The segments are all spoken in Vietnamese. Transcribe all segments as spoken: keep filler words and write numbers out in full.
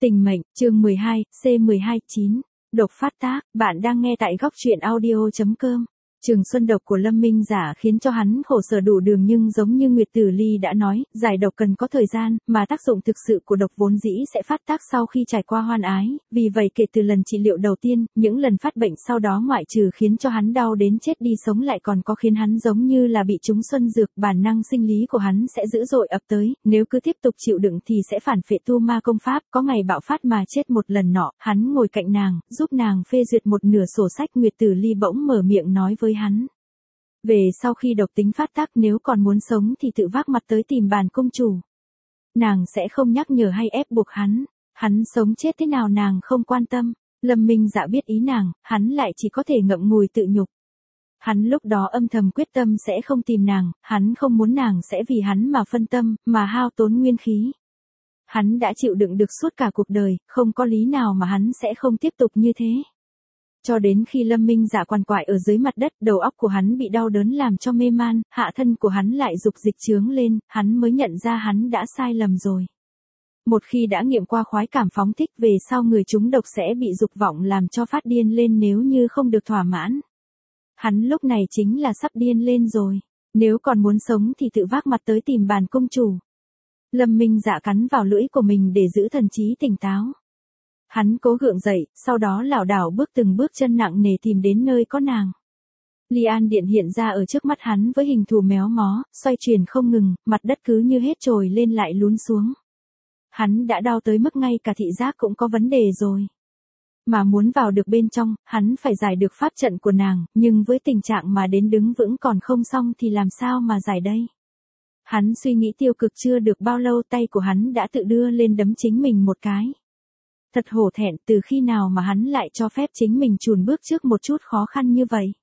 Tình mệnh, chương mười hai, C mười hai chín. Độc phát tác, bạn đang nghe tại góc truyện audio chấm com. Trường xuân độc của Lâm Minh Giả khiến cho hắn khổ sở đủ đường, nhưng giống như Nguyệt Tử Ly đã nói, giải độc cần có thời gian, mà tác dụng thực sự của độc vốn dĩ sẽ phát tác sau khi trải qua hoan ái, vì vậy kể từ lần trị liệu đầu tiên, những lần phát bệnh sau đó ngoại trừ khiến cho hắn đau đến chết đi sống lại còn có khiến hắn giống như là bị trúng xuân dược, bản năng sinh lý của hắn sẽ dữ dội ập tới, nếu cứ tiếp tục chịu đựng thì sẽ phản phệ tu ma công pháp, có ngày bạo phát mà chết một lần nọ. Hắn ngồi cạnh nàng, giúp nàng phê duyệt một nửa sổ sách. Nguyệt Tử Ly bỗng mở miệng nói với hắn. Về sau khi độc tính phát tác, nếu còn muốn sống thì tự vác mặt tới tìm bản công chủ. Nàng sẽ không nhắc nhở hay ép buộc hắn. Hắn sống chết thế nào nàng không quan tâm. Lâm Minh Dạ biết ý nàng, hắn lại chỉ có thể ngậm ngùi tự nhục. Hắn lúc đó âm thầm quyết tâm sẽ không tìm nàng, hắn không muốn nàng sẽ vì hắn mà phân tâm, mà hao tốn nguyên khí. Hắn đã chịu đựng được suốt cả cuộc đời, không có lý nào mà hắn sẽ không tiếp tục như thế. Cho đến khi Lâm Minh Dạ quằn quại ở dưới mặt đất, đầu óc của hắn bị đau đớn làm cho mê man, hạ thân của hắn lại dục dịch chướng lên, hắn mới nhận ra hắn đã sai lầm rồi. Một khi đã nghiệm qua khoái cảm phóng thích, về sau người trúng độc sẽ bị dục vọng làm cho phát điên lên nếu như không được thỏa mãn. Hắn lúc này chính là sắp điên lên rồi, nếu còn muốn sống thì tự vác mặt tới tìm bản công chủ. Lâm Minh Dạ cắn vào lưỡi của mình để giữ thần trí tỉnh táo. Hắn cố gượng dậy, sau đó lảo đảo bước từng bước chân nặng nề tìm đến nơi có nàng. Ly An Điện hiện ra ở trước mắt hắn với hình thù méo mó, xoay chuyển không ngừng, mặt đất cứ như hết trồi lên lại lún xuống. Hắn đã đau tới mức ngay cả thị giác cũng có vấn đề rồi. Mà muốn vào được bên trong, hắn phải giải được pháp trận của nàng, nhưng với tình trạng mà đến đứng vững còn không xong thì làm sao mà giải đây? Hắn suy nghĩ tiêu cực chưa được bao lâu, tay của hắn đã tự đưa lên đấm chính mình một cái. Thật hổ thẹn, từ khi nào mà hắn lại cho phép chính mình chùn bước trước một chút khó khăn như vậy.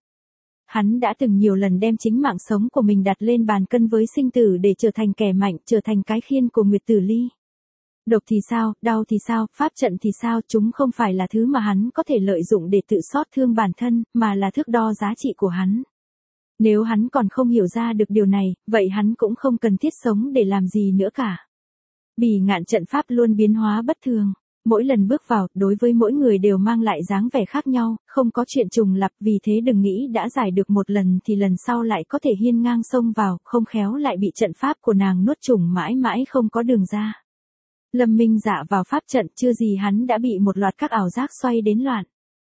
Hắn đã từng nhiều lần đem chính mạng sống của mình đặt lên bàn cân với sinh tử để trở thành kẻ mạnh, trở thành cái khiên của Nguyệt Tử Ly. Độc thì sao, đau thì sao, pháp trận thì sao, chúng không phải là thứ mà hắn có thể lợi dụng để tự xót thương bản thân, mà là thước đo giá trị của hắn. Nếu hắn còn không hiểu ra được điều này, vậy hắn cũng không cần thiết sống để làm gì nữa cả. Bỉ ngạn trận pháp luôn biến hóa bất thường. Mỗi lần bước vào, đối với mỗi người đều mang lại dáng vẻ khác nhau, không có chuyện trùng lặp, vì thế đừng nghĩ đã giải được một lần thì lần sau lại có thể hiên ngang xông vào, không khéo lại bị trận pháp của nàng nuốt chửng mãi mãi không có đường ra. Lâm Minh Dạ vào pháp trận, chưa gì hắn đã bị một loạt các ảo giác xoay đến loạn.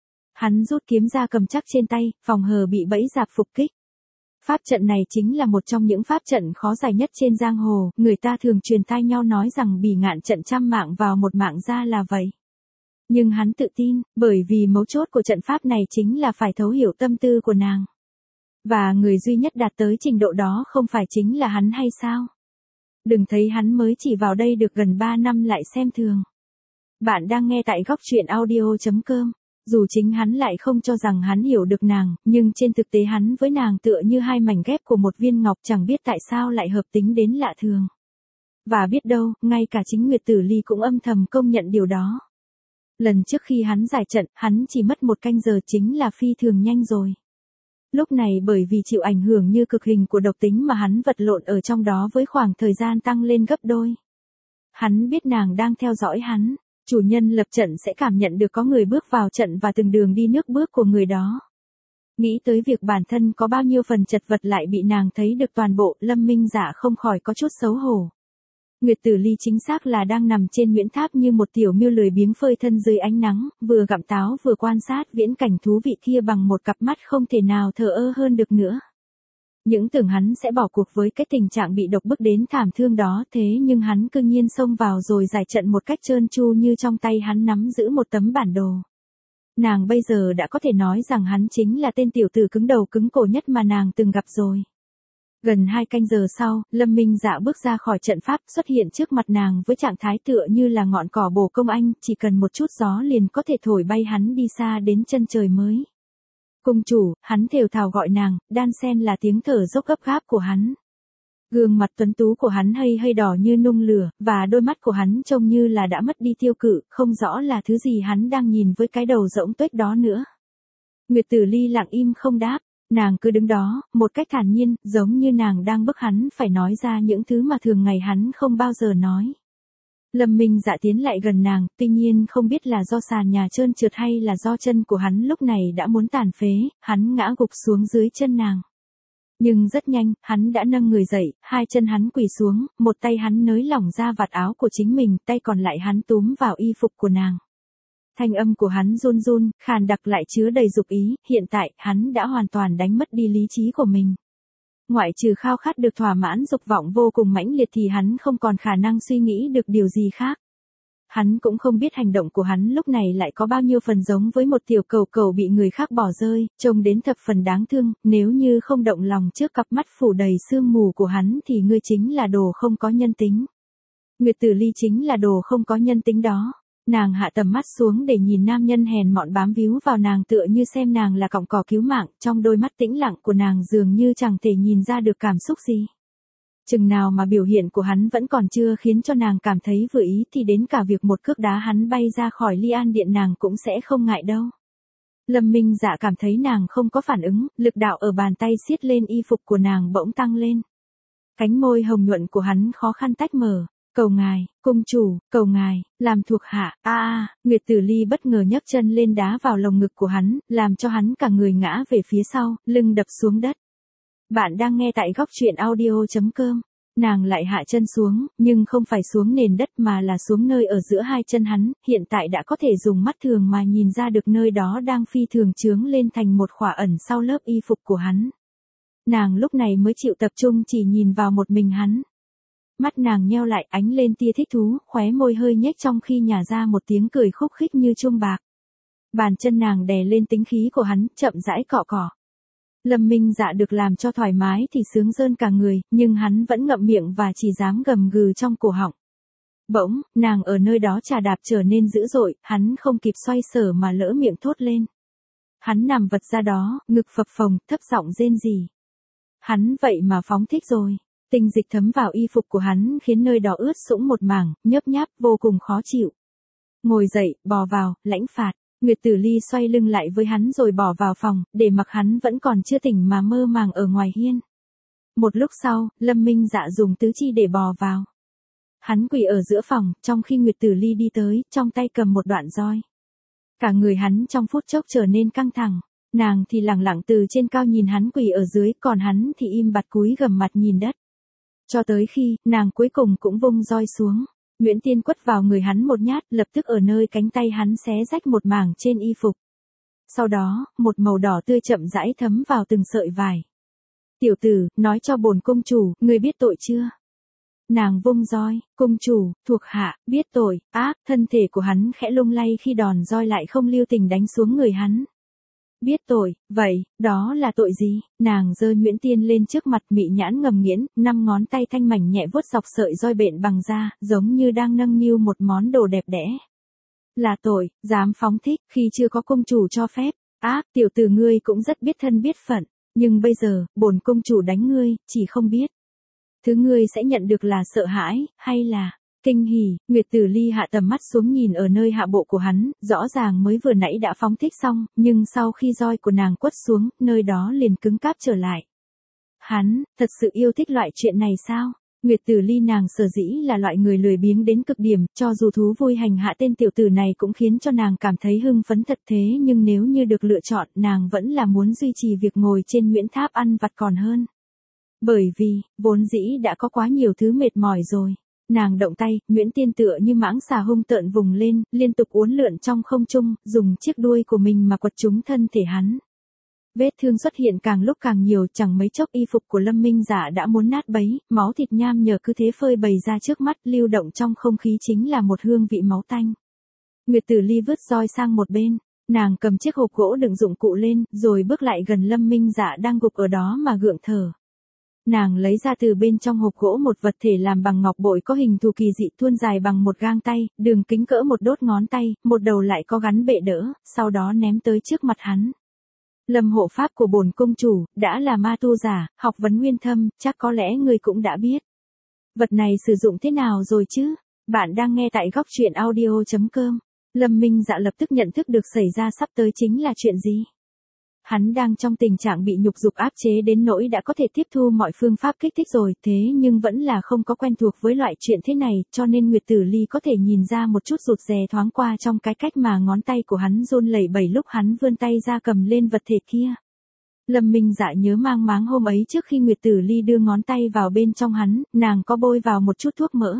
Hắn rút kiếm ra cầm chắc trên tay, phòng hờ bị bẫy dạp phục kích. Pháp trận này chính là một trong những pháp trận khó giải nhất trên giang hồ, người ta thường truyền tai nhau nói rằng bỉ ngạn trận trăm mạng vào một mạng ra là vậy. Nhưng hắn tự tin, bởi vì mấu chốt của trận pháp này chính là phải thấu hiểu tâm tư của nàng. Và người duy nhất đạt tới trình độ đó không phải chính là hắn hay sao? Đừng thấy hắn mới chỉ vào đây được gần ba năm lại xem thường. Bạn đang nghe tại góc truyện audio chấm com. Dù chính hắn lại không cho rằng hắn hiểu được nàng, nhưng trên thực tế hắn với nàng tựa như hai mảnh ghép của một viên ngọc, chẳng biết tại sao lại hợp tính đến lạ thường. Và biết đâu, ngay cả chính Nguyệt Tử Ly cũng âm thầm công nhận điều đó. Lần trước khi hắn giải trận, hắn chỉ mất một canh giờ, chính là phi thường nhanh rồi. Lúc này bởi vì chịu ảnh hưởng như cực hình của độc tính mà hắn vật lộn ở trong đó với khoảng thời gian tăng lên gấp đôi. Hắn biết nàng đang theo dõi hắn. Chủ nhân lập trận sẽ cảm nhận được có người bước vào trận và từng đường đi nước bước của người đó. Nghĩ tới việc bản thân có bao nhiêu phần chật vật lại bị nàng thấy được toàn bộ, Lâm Minh Dạ không khỏi có chút xấu hổ. Nguyệt Tử Ly chính xác là đang nằm trên Nguyễn Tháp như một tiểu miêu lười biếng phơi thân dưới ánh nắng, vừa gặm táo vừa quan sát viễn cảnh thú vị kia bằng một cặp mắt không thể nào thờ ơ hơn được nữa. Những tưởng hắn sẽ bỏ cuộc với cái tình trạng bị độc bức đến thảm thương đó, thế nhưng hắn cương nhiên xông vào rồi giải trận một cách trơn tru như trong tay hắn nắm giữ một tấm bản đồ. Nàng bây giờ đã có thể nói rằng hắn chính là tên tiểu tử cứng đầu cứng cổ nhất mà nàng từng gặp rồi. Gần hai canh giờ sau, Lâm Minh Dạ bước ra khỏi trận pháp, xuất hiện trước mặt nàng với trạng thái tựa như là ngọn cỏ bồ công anh, chỉ cần một chút gió liền có thể thổi bay hắn đi xa đến chân trời mới. Cung chủ, hắn thều thào gọi nàng, đan xen là tiếng thở dốc gấp gáp của hắn. Gương mặt tuấn tú của hắn hay hay đỏ như nung lửa, và đôi mắt của hắn trông như là đã mất đi tiêu cự, không rõ là thứ gì hắn đang nhìn với cái đầu rỗng tuếch đó nữa. Nguyệt Tử Ly lặng im không đáp, nàng cứ đứng đó, một cách thản nhiên, giống như nàng đang bức hắn phải nói ra những thứ mà thường ngày hắn không bao giờ nói. Lâm Minh Dạ tiến lại gần nàng, tuy nhiên không biết là do sàn nhà trơn trượt hay là do chân của hắn lúc này đã muốn tàn phế, hắn ngã gục xuống dưới chân nàng. Nhưng rất nhanh, hắn đã nâng người dậy, hai chân hắn quỳ xuống, một tay hắn nới lỏng ra vạt áo của chính mình, tay còn lại hắn túm vào y phục của nàng. Thanh âm của hắn run run, khàn đặc lại chứa đầy dục ý, hiện tại, hắn đã hoàn toàn đánh mất đi lý trí của mình. Ngoại trừ khao khát được thỏa mãn dục vọng vô cùng mãnh liệt thì hắn không còn khả năng suy nghĩ được điều gì khác. Hắn cũng không biết hành động của hắn lúc này lại có bao nhiêu phần giống với một tiểu cầu cầu bị người khác bỏ rơi, trông đến thập phần đáng thương, nếu như không động lòng trước cặp mắt phủ đầy sương mù của hắn thì ngươi chính là đồ không có nhân tính. Nguyệt Tử Ly chính là đồ không có nhân tính đó. Nàng hạ tầm mắt xuống để nhìn nam nhân hèn mọn bám víu vào nàng tựa như xem nàng là cọng cỏ cứu mạng, trong đôi mắt tĩnh lặng của nàng dường như chẳng thể nhìn ra được cảm xúc gì. Chừng nào mà biểu hiện của hắn vẫn còn chưa khiến cho nàng cảm thấy vừa ý thì đến cả việc một cước đá hắn bay ra khỏi Ly An Điện nàng cũng sẽ không ngại đâu. Lâm Minh Dạ cảm thấy nàng không có phản ứng, lực đạo ở bàn tay siết lên y phục của nàng bỗng tăng lên. Cánh môi hồng nhuận của hắn khó khăn tách mở. Cầu ngài, cung chủ, cầu ngài, làm thuộc hạ, a a, Nguyệt Tử Ly bất ngờ nhấc chân lên đá vào lồng ngực của hắn, làm cho hắn cả người ngã về phía sau, lưng đập xuống đất. Bạn đang nghe tại góc truyện audio chấm com. Nàng lại hạ chân xuống, nhưng không phải xuống nền đất mà là xuống nơi ở giữa hai chân hắn, hiện tại đã có thể dùng mắt thường mà nhìn ra được nơi đó đang phi thường chướng lên thành một khỏa ẩn sau lớp y phục của hắn. Nàng lúc này mới chịu tập trung chỉ nhìn vào một mình hắn. Mắt nàng nheo lại ánh lên tia thích thú, khóe môi hơi nhếch trong khi nhả ra một tiếng cười khúc khích như chuông bạc. Bàn chân nàng đè lên tính khí của hắn, chậm rãi cọ cọ. Lâm Minh Dạ được làm cho thoải mái thì sướng rơn cả người, nhưng hắn vẫn ngậm miệng và chỉ dám gầm gừ trong cổ họng. Bỗng, nàng ở nơi đó chà đạp trở nên dữ dội, hắn không kịp xoay sở mà lỡ miệng thốt lên. Hắn nằm vật ra đó, ngực phập phồng, thấp giọng rên rỉ. Hắn vậy mà phóng thích rồi. Tinh dịch thấm vào y phục của hắn khiến nơi đó ướt sũng một mảng, nhớp nháp, vô cùng khó chịu. Ngồi dậy, bò vào, lãnh phạt. Nguyệt Tử Ly xoay lưng lại với hắn rồi bỏ vào phòng, để mặc hắn vẫn còn chưa tỉnh mà mơ màng ở ngoài hiên. Một lúc sau, Lâm Minh Dạ dùng tứ chi để bò vào. Hắn quỳ ở giữa phòng, trong khi Nguyệt Tử Ly đi tới, trong tay cầm một đoạn roi. Cả người hắn trong phút chốc trở nên căng thẳng. Nàng thì lẳng lặng từ trên cao nhìn hắn quỳ ở dưới, còn hắn thì im bặt cúi gằm mặt nhìn đất. Cho tới khi, nàng cuối cùng cũng vung roi xuống. Nguyễn Tiên quất vào người hắn một nhát, lập tức ở nơi cánh tay hắn xé rách một mảng trên y phục. Sau đó, một màu đỏ tươi chậm rãi thấm vào từng sợi vải. Tiểu tử, nói cho bổn cung chủ, ngươi biết tội chưa? Nàng vung roi, cung chủ, thuộc hạ, biết tội, ác, thân thể của hắn khẽ lung lay khi đòn roi lại không lưu tình đánh xuống người hắn. Biết tội, vậy, đó là tội gì? Nàng giơ Nguyễn Tiên lên trước mặt mị nhãn ngầm nghiến, năm ngón tay thanh mảnh nhẹ vuốt dọc sợi roi bện bằng da, giống như đang nâng niu một món đồ đẹp đẽ. Là tội, dám phóng thích, khi chưa có cung chủ cho phép. Ác, tiểu tử ngươi cũng rất biết thân biết phận, nhưng bây giờ, bổn cung chủ đánh ngươi, chỉ không biết. Thứ ngươi sẽ nhận được là sợ hãi, hay là... Kinh hỉ, Nguyệt Tử Ly hạ tầm mắt xuống nhìn ở nơi hạ bộ của hắn, rõ ràng mới vừa nãy đã phóng thích xong, nhưng sau khi roi của nàng quất xuống, nơi đó liền cứng cáp trở lại. Hắn, thật sự yêu thích loại chuyện này sao? Nguyệt Tử Ly nàng sở dĩ là loại người lười biếng đến cực điểm, cho dù thú vui hành hạ tên tiểu tử này cũng khiến cho nàng cảm thấy hưng phấn thật thế, nhưng nếu như được lựa chọn, nàng vẫn là muốn duy trì việc ngồi trên Nguyễn Tháp ăn vặt còn hơn. Bởi vì, vốn dĩ đã có quá nhiều thứ mệt mỏi rồi. Nàng động tay, Nguyễn Tiên tựa như mãng xà hung tợn vùng lên, liên tục uốn lượn trong không trung, dùng chiếc đuôi của mình mà quật trúng thân thể hắn. Vết thương xuất hiện càng lúc càng nhiều, chẳng mấy chốc y phục của Lâm Minh Dạ đã muốn nát bấy, máu thịt nham nhở cứ thế phơi bày ra trước mắt, lưu động trong không khí chính là một hương vị máu tanh. Nguyệt Tử Ly vứt roi sang một bên, nàng cầm chiếc hộp gỗ đựng dụng cụ lên, rồi bước lại gần Lâm Minh Dạ đang gục ở đó mà gượng thở. Nàng lấy ra từ bên trong hộp gỗ một vật thể làm bằng ngọc bội có hình thù kỳ dị thuôn dài bằng một gang tay, đường kính cỡ một đốt ngón tay, một đầu lại có gắn bệ đỡ, sau đó ném tới trước mặt hắn. Lâm hộ pháp của bổn cung chủ, đã là ma tu giả, học vấn nguyên thâm, chắc có lẽ người cũng đã biết. Vật này sử dụng thế nào rồi chứ? Bạn đang nghe tại góc truyện audio chấm com. Lâm Minh Dạ lập tức nhận thức được xảy ra sắp tới chính là chuyện gì. Hắn đang trong tình trạng bị nhục dục áp chế đến nỗi đã có thể tiếp thu mọi phương pháp kích thích rồi, thế nhưng vẫn là không có quen thuộc với loại chuyện thế này, cho nên Nguyệt Tử Ly có thể nhìn ra một chút rụt rè thoáng qua trong cái cách mà ngón tay của hắn run lẩy bẩy lúc hắn vươn tay ra cầm lên vật thể kia. Lâm Minh Dạ nhớ mang máng hôm ấy trước khi Nguyệt Tử Ly đưa ngón tay vào bên trong hắn, nàng có bôi vào một chút thuốc mỡ.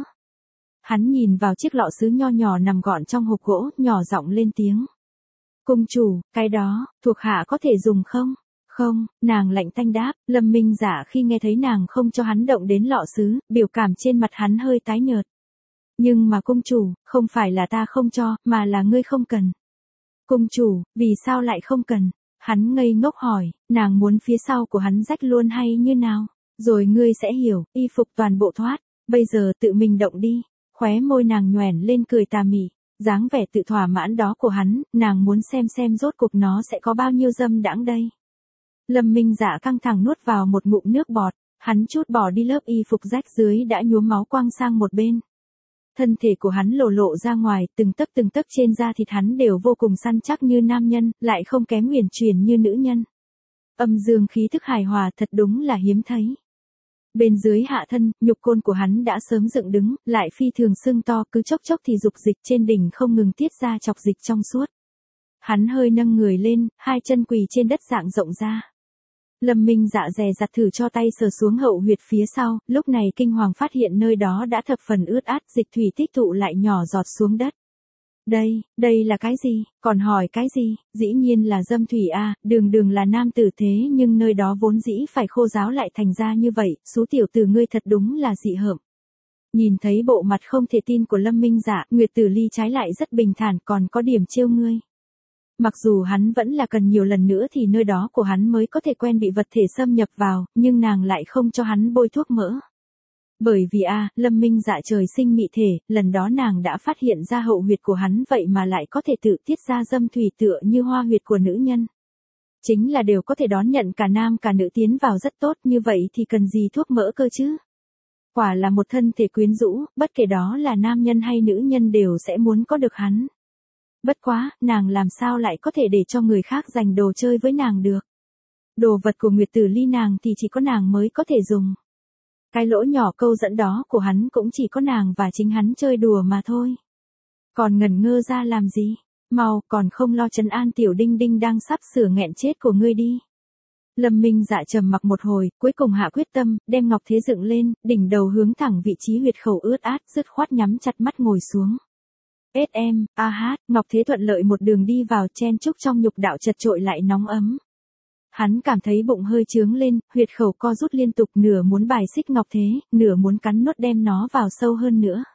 Hắn nhìn vào chiếc lọ sứ nho nhỏ nằm gọn trong hộp gỗ, nhỏ giọng lên tiếng. Cung chủ, cái đó, thuộc hạ có thể dùng không? Không, nàng lạnh tanh đáp. Lâm Minh Dạ khi nghe thấy nàng không cho hắn động đến lọ sứ, biểu cảm trên mặt hắn hơi tái nhợt. Nhưng mà cung chủ, không phải là ta không cho, mà là ngươi không cần. Cung chủ, vì sao lại không cần? Hắn ngây ngốc hỏi, nàng muốn phía sau của hắn rách luôn hay như nào? Rồi ngươi sẽ hiểu, y phục toàn bộ thoát, bây giờ tự mình động đi. Khóe môi nàng nhoẻn lên cười tà mị. Dáng vẻ tự thỏa mãn đó của hắn, nàng muốn xem xem rốt cuộc nó sẽ có bao nhiêu dâm đãng đây. Lâm Minh Dạ căng thẳng nuốt vào một ngụm nước bọt, hắn chút bỏ đi lớp y phục rách dưới đã nhuốm máu quăng sang một bên. Thân thể của hắn lộ lộ ra ngoài, từng tấc từng tấc trên da thịt hắn đều vô cùng săn chắc như nam nhân, lại không kém uyển chuyển như nữ nhân. Âm dương khí thức hài hòa thật đúng là hiếm thấy. Bên dưới hạ thân, nhục côn của hắn đã sớm dựng đứng, lại phi thường sưng to, cứ chốc chốc thì dục dịch trên đỉnh không ngừng tiết ra chọc dịch trong suốt. Hắn hơi nâng người lên, hai chân quỳ trên đất dạng rộng ra. Lâm Minh Dạ dè dặt thử cho tay sờ xuống hậu huyệt phía sau, lúc này kinh hoàng phát hiện nơi đó đã thập phần ướt át, dịch thủy tích tụ lại nhỏ giọt xuống đất. Đây, đây là cái gì, còn hỏi cái gì, dĩ nhiên là dâm thủy a, đường đường là nam tử thế nhưng nơi đó vốn dĩ phải khô ráo lại thành ra như vậy, số tiểu tử ngươi thật đúng là dị hợm. Nhìn thấy bộ mặt không thể tin của Lâm Minh Dạ, Nguyệt Tử Ly trái lại rất bình thản còn có điểm trêu ngươi. Mặc dù hắn vẫn là cần nhiều lần nữa thì nơi đó của hắn mới có thể quen bị vật thể xâm nhập vào, nhưng nàng lại không cho hắn bôi thuốc mỡ. Bởi vì a, à, Lâm Minh Dạ trời sinh mị thể, lần đó nàng đã phát hiện ra hậu huyệt của hắn vậy mà lại có thể tự tiết ra dâm thủy tựa như hoa huyệt của nữ nhân. Chính là đều có thể đón nhận cả nam cả nữ tiến vào rất tốt, như vậy thì cần gì thuốc mỡ cơ chứ? Quả là một thân thể quyến rũ, bất kể đó là nam nhân hay nữ nhân đều sẽ muốn có được hắn. Bất quá, nàng làm sao lại có thể để cho người khác giành đồ chơi với nàng được? Đồ vật của Nguyệt Tử Ly nàng thì chỉ có nàng mới có thể dùng. Cái lỗ nhỏ câu dẫn đó của hắn cũng chỉ có nàng và chính hắn chơi đùa mà thôi. Còn ngẩn ngơ ra làm gì? Mau, còn không lo trấn an tiểu đinh đinh đang sắp sửa nghẹn chết của ngươi đi. Lâm Minh Dạ trầm mặc một hồi, cuối cùng hạ quyết tâm, đem ngọc thế dựng lên, đỉnh đầu hướng thẳng vị trí huyệt khẩu ướt át, dứt khoát nhắm chặt mắt ngồi xuống. ét em, a hát, ngọc thế thuận lợi một đường đi vào chen chúc trong nhục đạo chật trội lại nóng ấm. Hắn cảm thấy bụng hơi trướng lên, huyệt khẩu co rút liên tục, nửa muốn bài xích ngọc thế, nửa muốn cắn nuốt đem nó vào sâu hơn nữa.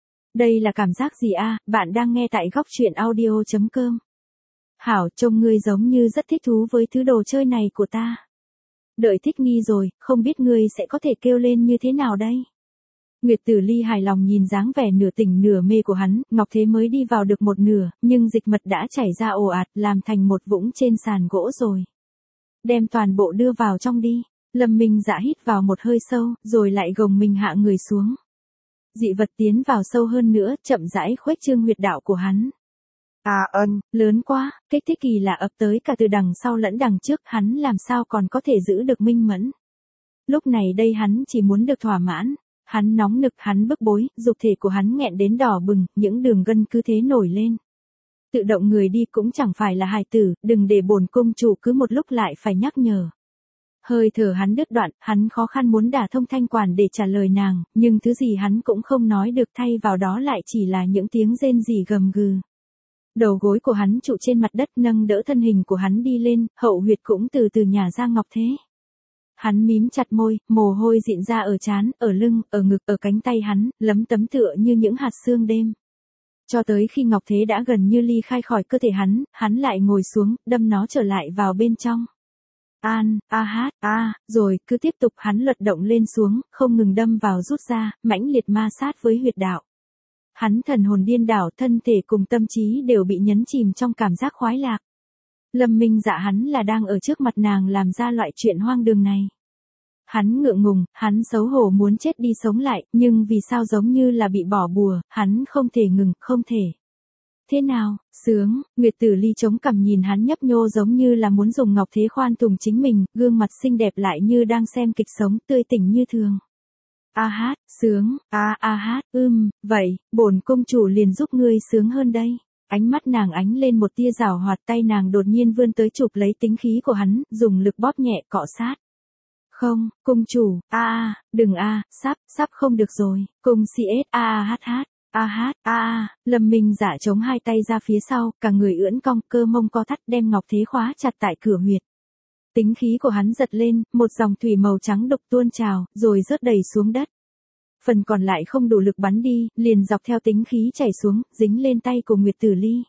Đây là cảm giác gì a? Bạn đang nghe tại góc truyện audio chấm com. Hảo, trông ngươi giống như rất thích thú với thứ đồ chơi này của ta. Đợi thích nghi rồi, không biết ngươi sẽ có thể kêu lên như thế nào đây? Nguyệt Tử Ly hài lòng nhìn dáng vẻ nửa tỉnh nửa mê của hắn, ngọc thế mới đi vào được một nửa, nhưng dịch mật đã chảy ra ồ ạt, làm thành một vũng trên sàn gỗ rồi. Đem toàn bộ đưa vào trong đi. Lâm Minh Dạ hít vào một hơi sâu, rồi lại gồng mình hạ người xuống. Dị vật tiến vào sâu hơn nữa, chậm rãi khuếch trương huyệt đạo của hắn. À ân, lớn quá, kích thích kỳ lạ ập tới cả từ đằng sau lẫn đằng trước, hắn làm sao còn có thể giữ được minh mẫn. Lúc này đây hắn chỉ muốn được thỏa mãn. Hắn nóng nực, hắn bức bối, dục thể của hắn nghẹn đến đỏ bừng, những đường gân cứ thế nổi lên. Tự động người đi cũng chẳng phải là hài tử, đừng để bổn cung chủ cứ một lúc lại phải nhắc nhở. Hơi thở hắn đứt đoạn, hắn khó khăn muốn đả thông thanh quản để trả lời nàng, nhưng thứ gì hắn cũng không nói được, thay vào đó lại chỉ là những tiếng rên rỉ gầm gừ. Đầu gối của hắn trụ trên mặt đất, nâng đỡ thân hình của hắn đi lên, hậu huyệt cũng từ từ nhả ra ngọc thế. Hắn mím chặt môi, mồ hôi dịn ra ở trán, ở lưng, ở ngực, ở cánh tay hắn, lấm tấm tựa như những hạt sương đêm. Cho tới khi ngọc thế đã gần như ly khai khỏi cơ thể hắn, hắn lại ngồi xuống, đâm nó trở lại vào bên trong. An, a hát, a, rồi, cứ tiếp tục hắn luật động lên xuống, không ngừng đâm vào rút ra, mãnh liệt ma sát với huyệt đạo. Hắn thần hồn điên đảo, thân thể cùng tâm trí đều bị nhấn chìm trong cảm giác khoái lạc. Lâm Minh Dạ hắn là đang ở trước mặt nàng làm ra loại chuyện hoang đường này. Hắn ngượng ngùng, hắn xấu hổ muốn chết đi sống lại, nhưng vì sao giống như là bị bỏ bùa, hắn không thể ngừng, không thể. Thế nào, sướng, Nguyệt Tử Ly chống cằm nhìn hắn nhấp nhô giống như là muốn dùng ngọc thế khoan tùng chính mình, gương mặt xinh đẹp lại như đang xem kịch sống, tươi tỉnh như thường. A hát, sướng, a a hát, ưm, vậy, bổn công chủ liền giúp ngươi sướng hơn đây. Ánh mắt nàng ánh lên một tia rào hoạt, tay nàng đột nhiên vươn tới chụp lấy tính khí của hắn, dùng lực bóp nhẹ cọ sát. Không, cung chủ, a a, đừng a, sắp, sắp không được rồi, cung si ết a a hát hát. A hát, a a, Lâm Minh Dạ chống hai tay ra phía sau, cả người ưỡn cong, cơ mông co thắt đem ngọc thế khóa chặt tại cửa huyệt. Tính khí của hắn giật lên, một dòng thủy màu trắng đục tuôn trào, rồi rớt đầy xuống đất. Phần còn lại không đủ lực bắn đi, liền dọc theo tính khí chảy xuống, dính lên tay của Nguyệt Tử Ly.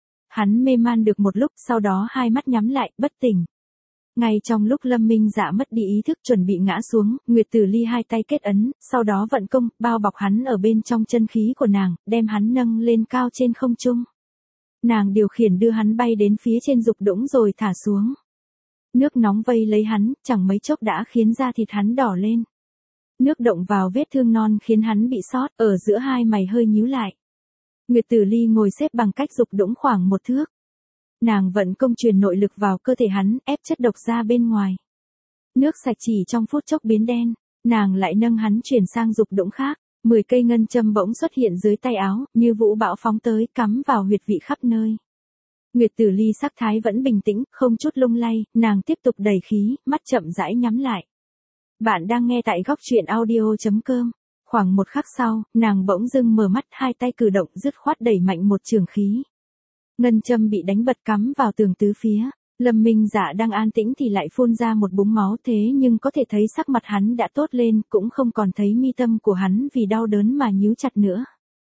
Hắn mê man được một lúc, sau đó hai mắt nhắm lại, bất tỉnh. Ngay trong lúc Lâm Minh Dạ mất đi ý thức chuẩn bị ngã xuống, Nguyệt Tử Ly hai tay kết ấn, sau đó vận công, bao bọc hắn ở bên trong chân khí của nàng, đem hắn nâng lên cao trên không trung. Nàng điều khiển đưa hắn bay đến phía trên dục đũng rồi thả xuống. Nước nóng vây lấy hắn, chẳng mấy chốc đã khiến da thịt hắn đỏ lên. Nước động vào vết thương non khiến hắn bị sót, ở giữa hai mày hơi nhíu lại. Nguyệt Tử Ly ngồi xếp bằng cách dục đũng khoảng một thước. Nàng vận công truyền nội lực vào cơ thể hắn, ép chất độc ra bên ngoài. Nước sạch chỉ trong phút chốc biến đen, nàng lại nâng hắn chuyển sang dục đũng khác. Mười cây ngân châm bỗng xuất hiện dưới tay áo, như vũ bão phóng tới, cắm vào huyệt vị khắp nơi. Nguyệt Tử Ly sắc thái vẫn bình tĩnh, không chút lung lay, nàng tiếp tục đẩy khí, mắt chậm rãi nhắm lại. Bạn đang nghe tại góc truyện audio chấm com. Khoảng một khắc sau, nàng bỗng dưng mở mắt, hai tay cử động dứt khoát đẩy mạnh một trường khí. Ngân châm bị đánh bật cắm vào tường tứ phía. Lâm Minh Dạ đang an tĩnh thì lại phun ra một búng máu, thế nhưng có thể thấy sắc mặt hắn đã tốt lên, cũng không còn thấy mi tâm của hắn vì đau đớn mà nhíu chặt nữa.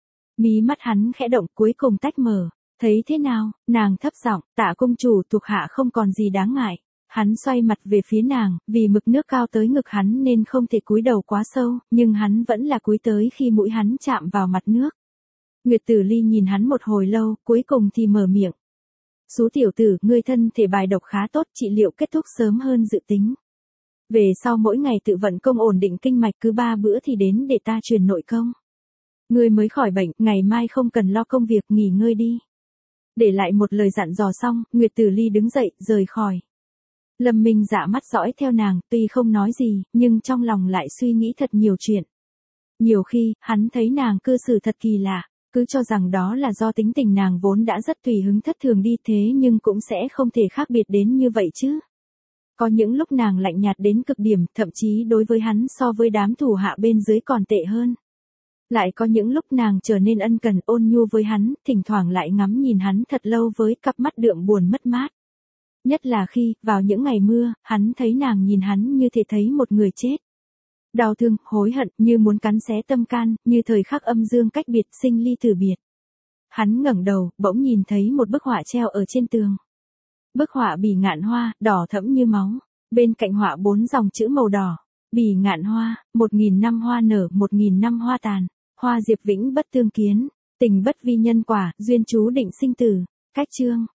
Mí mắt hắn khẽ động, cuối cùng tách mở. Thấy thế nào, nàng thấp giọng, Tạ công chủ, thuộc hạ không còn gì đáng ngại. Hắn xoay mặt về phía nàng, vì mực nước cao tới ngực hắn nên không thể cúi đầu quá sâu, nhưng hắn vẫn là cúi tới khi mũi hắn chạm vào mặt nước. Nguyệt Tử Ly nhìn hắn một hồi lâu, cuối cùng thì mở miệng. Sú tiểu tử, ngươi thân thể bài độc khá tốt, trị liệu kết thúc sớm hơn dự tính. Về sau mỗi ngày tự vận công ổn định kinh mạch, cứ ba bữa thì đến để ta truyền nội công. Ngươi mới khỏi bệnh, ngày mai không cần lo công việc, nghỉ ngơi đi. Để lại một lời dặn dò xong, Nguyệt Tử Ly đứng dậy, rời khỏi. Lâm Minh Dạ mắt dõi theo nàng, tuy không nói gì, nhưng trong lòng lại suy nghĩ thật nhiều chuyện. Nhiều khi, hắn thấy nàng cư xử thật kỳ lạ, cứ cho rằng đó là do tính tình nàng vốn đã rất tùy hứng thất thường đi, thế nhưng cũng sẽ không thể khác biệt đến như vậy chứ. Có những lúc nàng lạnh nhạt đến cực điểm, thậm chí đối với hắn so với đám thủ hạ bên dưới còn tệ hơn. Lại có những lúc nàng trở nên ân cần ôn nhu với hắn, thỉnh thoảng lại ngắm nhìn hắn thật lâu với cặp mắt đượm buồn mất mát. Nhất là khi, vào những ngày mưa, hắn thấy nàng nhìn hắn như thể thấy một người chết. Đau thương, hối hận, như muốn cắn xé tâm can, như thời khắc âm dương cách biệt, sinh ly tử biệt. Hắn ngẩng đầu, bỗng nhìn thấy một bức họa treo ở trên tường. Bức họa bỉ ngạn hoa, đỏ thẫm như máu. Bên cạnh họa bốn dòng chữ màu đỏ. Bỉ ngạn hoa, một nghìn năm hoa nở, một nghìn năm hoa tàn. Hoa diệp vĩnh bất tương kiến. Tình bất vi nhân quả, duyên chú định sinh tử. Cách chương.